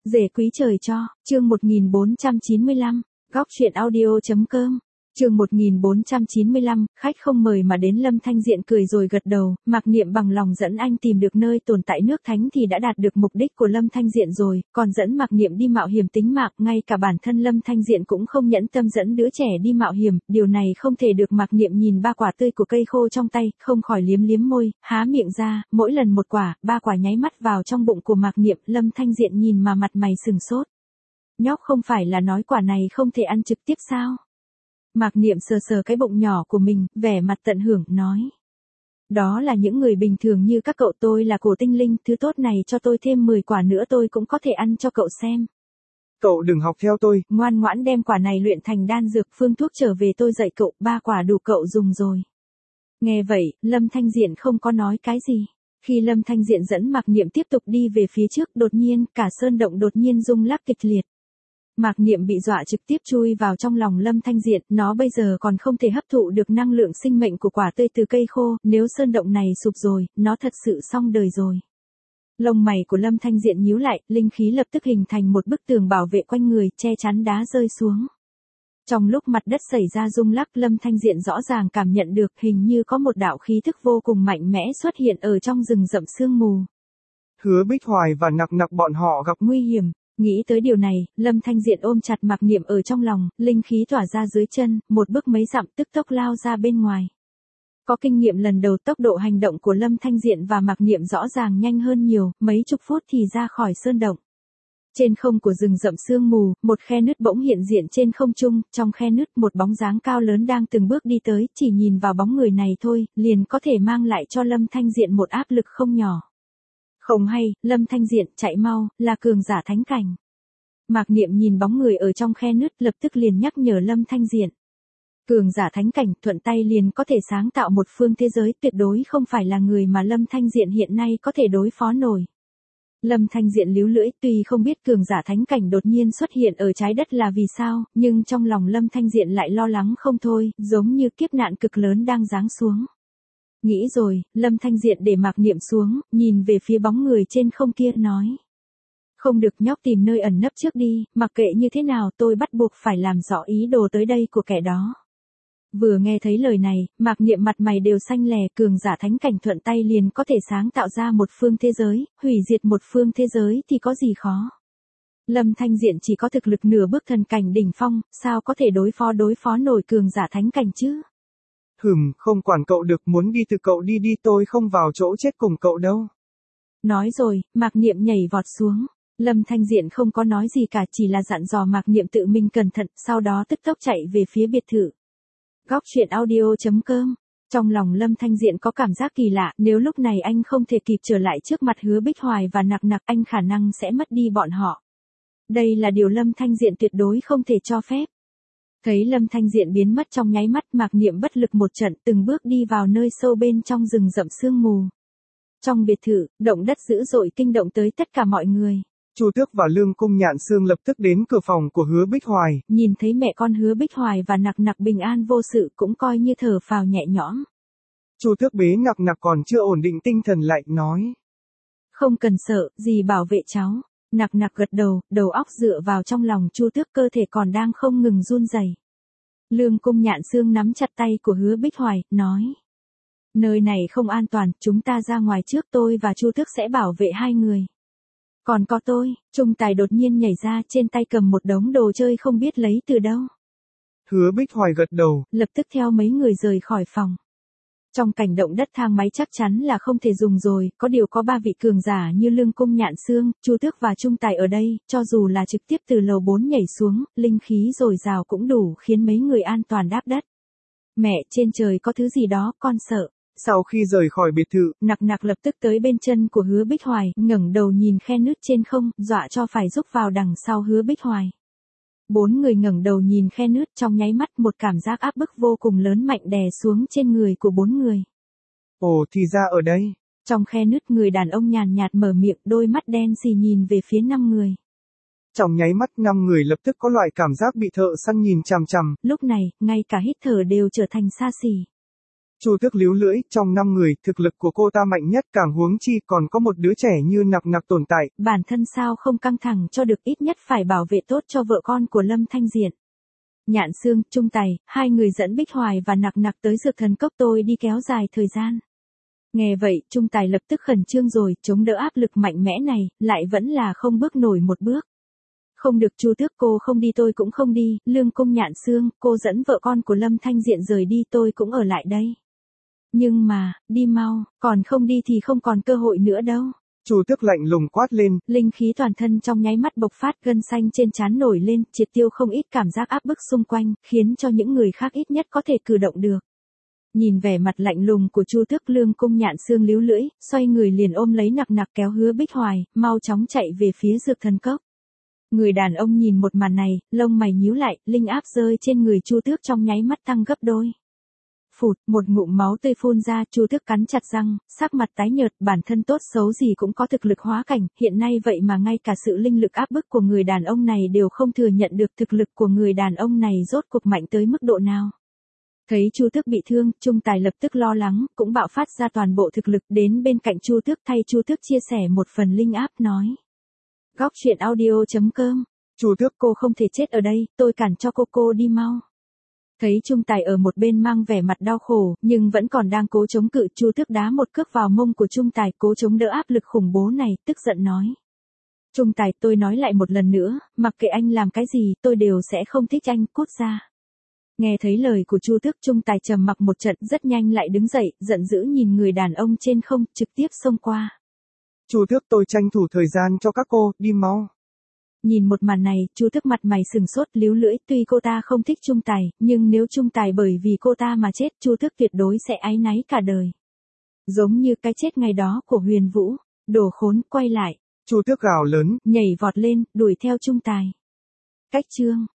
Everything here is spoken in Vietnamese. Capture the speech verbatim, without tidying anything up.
Rể quý trời cho, chương một nghìn bốn trăm chín mươi lăm, góc truyện audio.com. Chương một nghìn bốn trăm chín mươi lăm, khách không mời mà đến. Lâm Thanh Diện cười rồi gật đầu, Mạc Niệm bằng lòng dẫn anh tìm được nơi tồn tại nước thánh thì đã đạt được mục đích của Lâm Thanh Diện rồi, còn dẫn Mạc Niệm đi mạo hiểm tính mạng, ngay cả bản thân Lâm Thanh Diện cũng không nhẫn tâm dẫn đứa trẻ đi mạo hiểm, điều này không thể được. Mạc Niệm nhìn ba quả tươi của cây khô trong tay, không khỏi liếm liếm môi, há miệng ra, mỗi lần một quả, ba quả nháy mắt vào trong bụng của Mạc Niệm. Lâm Thanh Diện nhìn mà mặt mày sừng sốt. Nhóc không phải là nói quả này không thể ăn trực tiếp sao? Mạc Niệm sờ sờ cái bụng nhỏ của mình, vẻ mặt tận hưởng, nói. Đó là những người bình thường như các cậu, tôi là cổ tinh linh, thứ tốt này cho tôi thêm mười quả nữa tôi cũng có thể ăn cho cậu xem. Cậu đừng học theo tôi. Ngoan ngoãn đem quả này luyện thành đan dược, phương thuốc trở về tôi dạy cậu, ba quả đủ cậu dùng rồi. Nghe vậy, Lâm Thanh Diện không có nói cái gì. Khi Lâm Thanh Diện dẫn Mạc Niệm tiếp tục đi về phía trước, đột nhiên, cả sơn động đột nhiên rung lắc kịch liệt. Mạc Niệm bị dọa trực tiếp chui vào trong lòng Lâm Thanh Diện, nó bây giờ còn không thể hấp thụ được năng lượng sinh mệnh của quả tươi từ cây khô, nếu sơn động này sụp rồi, nó thật sự xong đời rồi. Lông mày của Lâm Thanh Diện nhíu lại, linh khí lập tức hình thành một bức tường bảo vệ quanh người, che chắn đá rơi xuống. Trong lúc mặt đất xảy ra rung lắc, Lâm Thanh Diện rõ ràng cảm nhận được hình như có một đạo khí thức vô cùng mạnh mẽ xuất hiện ở trong rừng rậm sương mù. Hứa Bích Hoài và Nặc Nặc bọn họ gặp nguy hiểm. Nghĩ tới điều này, Lâm Thanh Diện ôm chặt Mạc Niệm ở trong lòng, linh khí tỏa ra dưới chân, một bước mấy dặm tức tốc lao ra bên ngoài. Có kinh nghiệm lần đầu, tốc độ hành động của Lâm Thanh Diện và Mạc Niệm rõ ràng nhanh hơn nhiều, mấy chục phút thì ra khỏi sơn động. Trên không của rừng rậm sương mù, một khe nứt bỗng hiện diện trên không trung, trong khe nứt một bóng dáng cao lớn đang từng bước đi tới, chỉ nhìn vào bóng người này thôi, liền có thể mang lại cho Lâm Thanh Diện một áp lực không nhỏ. Không hay, Lâm Thanh Diện, chạy mau, là cường giả thánh cảnh. Mạc Niệm nhìn bóng người ở trong khe nứt, lập tức liền nhắc nhở Lâm Thanh Diện. Cường giả thánh cảnh, thuận tay liền có thể sáng tạo một phương thế giới, tuyệt đối không phải là người mà Lâm Thanh Diện hiện nay có thể đối phó nổi. Lâm Thanh Diện líu lưỡi, tuy không biết cường giả thánh cảnh đột nhiên xuất hiện ở trái đất là vì sao, nhưng trong lòng Lâm Thanh Diện lại lo lắng không thôi, giống như kiếp nạn cực lớn đang giáng xuống. Nghĩ rồi, Lâm Thanh Diện để Mạc Niệm xuống, nhìn về phía bóng người trên không kia, nói. Không được, nhóc tìm nơi ẩn nấp trước đi, mặc kệ như thế nào tôi bắt buộc phải làm rõ ý đồ tới đây của kẻ đó. Vừa nghe thấy lời này, Mạc Niệm mặt mày đều xanh lè, cường giả thánh cảnh thuận tay liền có thể sáng tạo ra một phương thế giới, hủy diệt một phương thế giới thì có gì khó. Lâm Thanh Diện chỉ có thực lực nửa bước thần cảnh đỉnh phong, sao có thể đối phó đối phó nổi cường giả thánh cảnh chứ? Hừm, không quản cậu được, muốn đi từ cậu đi đi, tôi không vào chỗ chết cùng cậu đâu. Nói rồi, Mạc Niệm nhảy vọt xuống. Lâm Thanh Diện không có nói gì cả, chỉ là dặn dò Mạc Niệm tự mình cẩn thận, sau đó tức tốc chạy về phía biệt thự. Góc truyện audio.com. Trong lòng Lâm Thanh Diện có cảm giác kỳ lạ, nếu lúc này anh không thể kịp trở lại trước mặt Hứa Bích Hoài và Nặc Nặc, anh khả năng sẽ mất đi bọn họ. Đây là điều Lâm Thanh Diện tuyệt đối không thể cho phép. Thấy Lâm Thanh Diện biến mất trong nháy mắt, Mạc Niệm bất lực một trận, từng bước đi vào nơi sâu bên trong rừng rậm sương mù. Trong biệt thự, động đất dữ dội kinh động tới tất cả mọi người. Chu Tước và Lương Cung Nhạn Sương lập tức đến cửa phòng của Hứa Bích Hoài. Nhìn thấy mẹ con Hứa Bích Hoài và Nặc Nặc bình an vô sự, cũng coi như thở phào nhẹ nhõm. Chu Tước bế Nặc Nặc còn chưa ổn định tinh thần lại, nói. Không cần sợ, dì bảo vệ cháu. Nặc Nặc gật đầu, đầu óc dựa vào trong lòng Chu Tước, cơ thể còn đang không ngừng run rẩy. Lương Cung Nhạn Sương nắm chặt tay của Hứa Bích Hoài, nói. Nơi này không an toàn, chúng ta ra ngoài trước, tôi và Chu Tước sẽ bảo vệ hai người. Còn có tôi, Trung Tài đột nhiên nhảy ra, trên tay cầm một đống đồ chơi không biết lấy từ đâu. Hứa Bích Hoài gật đầu, lập tức theo mấy người rời khỏi phòng. Trong cảnh động đất, thang máy chắc chắn là không thể dùng rồi, có điều có ba vị cường giả như Lương Cung Nhạn Sương, Chu Tước và Trung Tài ở đây, cho dù là trực tiếp từ lầu bốn nhảy xuống, linh khí dồi dào cũng đủ khiến mấy người an toàn đáp đất. Mẹ, trên trời có thứ gì đó, con sợ. Sau khi rời khỏi biệt thự, Nặc Nặc lập tức tới bên chân của Hứa Bích Hoài, ngẩng đầu nhìn khe nứt trên không, dọa cho phải rúc vào đằng sau Hứa Bích Hoài. Bốn người ngẩng đầu nhìn khe nứt, trong nháy mắt một cảm giác áp bức vô cùng lớn mạnh đè xuống trên người của bốn người. Ồ, thì ra ở đây. Trong khe nứt, người đàn ông nhàn nhạt mở miệng, đôi mắt đen xì nhìn về phía năm người. Trong nháy mắt, năm người lập tức có loại cảm giác bị thợ săn nhìn chằm chằm. Lúc này, ngay cả hít thở đều trở thành xa xỉ. Chu Tước líu lưỡi, trong năm người, thực lực của cô ta mạnh nhất, càng huống chi còn có một đứa trẻ như Nặc Nặc tồn tại. Bản thân sao không căng thẳng cho được, ít nhất phải bảo vệ tốt cho vợ con của Lâm Thanh Diện. Nhạn Xương, Trung Tài, hai người dẫn Bích Hoài và Nặc Nặc tới Dược Thần Cốc, tôi đi kéo dài thời gian. Nghe vậy, Trung Tài lập tức khẩn trương rồi, chống đỡ áp lực mạnh mẽ này, lại vẫn là không bước nổi một bước. Không được Chu Tước, cô không đi tôi cũng không đi, Lương Cung Nhạn Xương, cô dẫn vợ con của Lâm Thanh Diện rời đi, tôi cũng ở lại đây. Nhưng mà, đi mau, còn không đi thì không còn cơ hội nữa đâu. Chu Tước lạnh lùng quát lên. Linh khí toàn thân trong nháy mắt bộc phát, gân xanh trên trán nổi lên, triệt tiêu không ít cảm giác áp bức xung quanh, khiến cho những người khác ít nhất có thể cử động được. Nhìn vẻ mặt lạnh lùng của Chu Tước, Lương Cung Nhạn Xương líu lưỡi, xoay người liền ôm lấy Nặc Nặc kéo Hứa Bích Hoài, mau chóng chạy về phía Dược Thần Cốc. Người đàn ông nhìn một màn này, lông mày nhíu lại, linh áp rơi trên người Chu Tước trong nháy mắt tăng gấp đôi. Phụt, một ngụm máu tươi phun ra, Chu Tước cắn chặt răng, sắc mặt tái nhợt, bản thân tốt xấu gì cũng có thực lực hóa cảnh, hiện nay vậy mà ngay cả sự linh lực áp bức của người đàn ông này đều không thừa nhận được, thực lực của người đàn ông này rốt cuộc mạnh tới mức độ nào. Thấy Chu Tước bị thương, Trung Tài lập tức lo lắng, cũng bạo phát ra toàn bộ thực lực đến bên cạnh Chu Tước thay Chu Tước chia sẻ một phần linh áp nói. Góc truyện audio chấm com. Chu Tước, cô không thể chết ở đây, tôi cản cho cô, cô đi mau. Thấy Trung Tài ở một bên mang vẻ mặt đau khổ, nhưng vẫn còn đang cố chống cự, Chu Tước đá một cước vào mông của Trung Tài, cố chống đỡ áp lực khủng bố này, tức giận nói. Trung Tài, tôi nói lại một lần nữa, mặc kệ anh làm cái gì, tôi đều sẽ không thích anh, cút ra. Nghe thấy lời của Chu Tước, Trung Tài trầm mặc một trận, rất nhanh lại đứng dậy, giận dữ nhìn người đàn ông trên không, trực tiếp xông qua. Chu Tước, tôi tranh thủ thời gian cho các cô, đi mau. Nhìn một màn này, Chu Tước mặt mày sừng sốt, líu lưỡi, tuy cô ta không thích Trung Tài, nhưng nếu Trung Tài bởi vì cô ta mà chết, Chu Tước tuyệt đối sẽ áy náy cả đời. Giống như cái chết ngày đó của Huyền Vũ, đồ khốn, quay lại. Chu Tước gào lớn, nhảy vọt lên, đuổi theo Trung Tài. Cách chương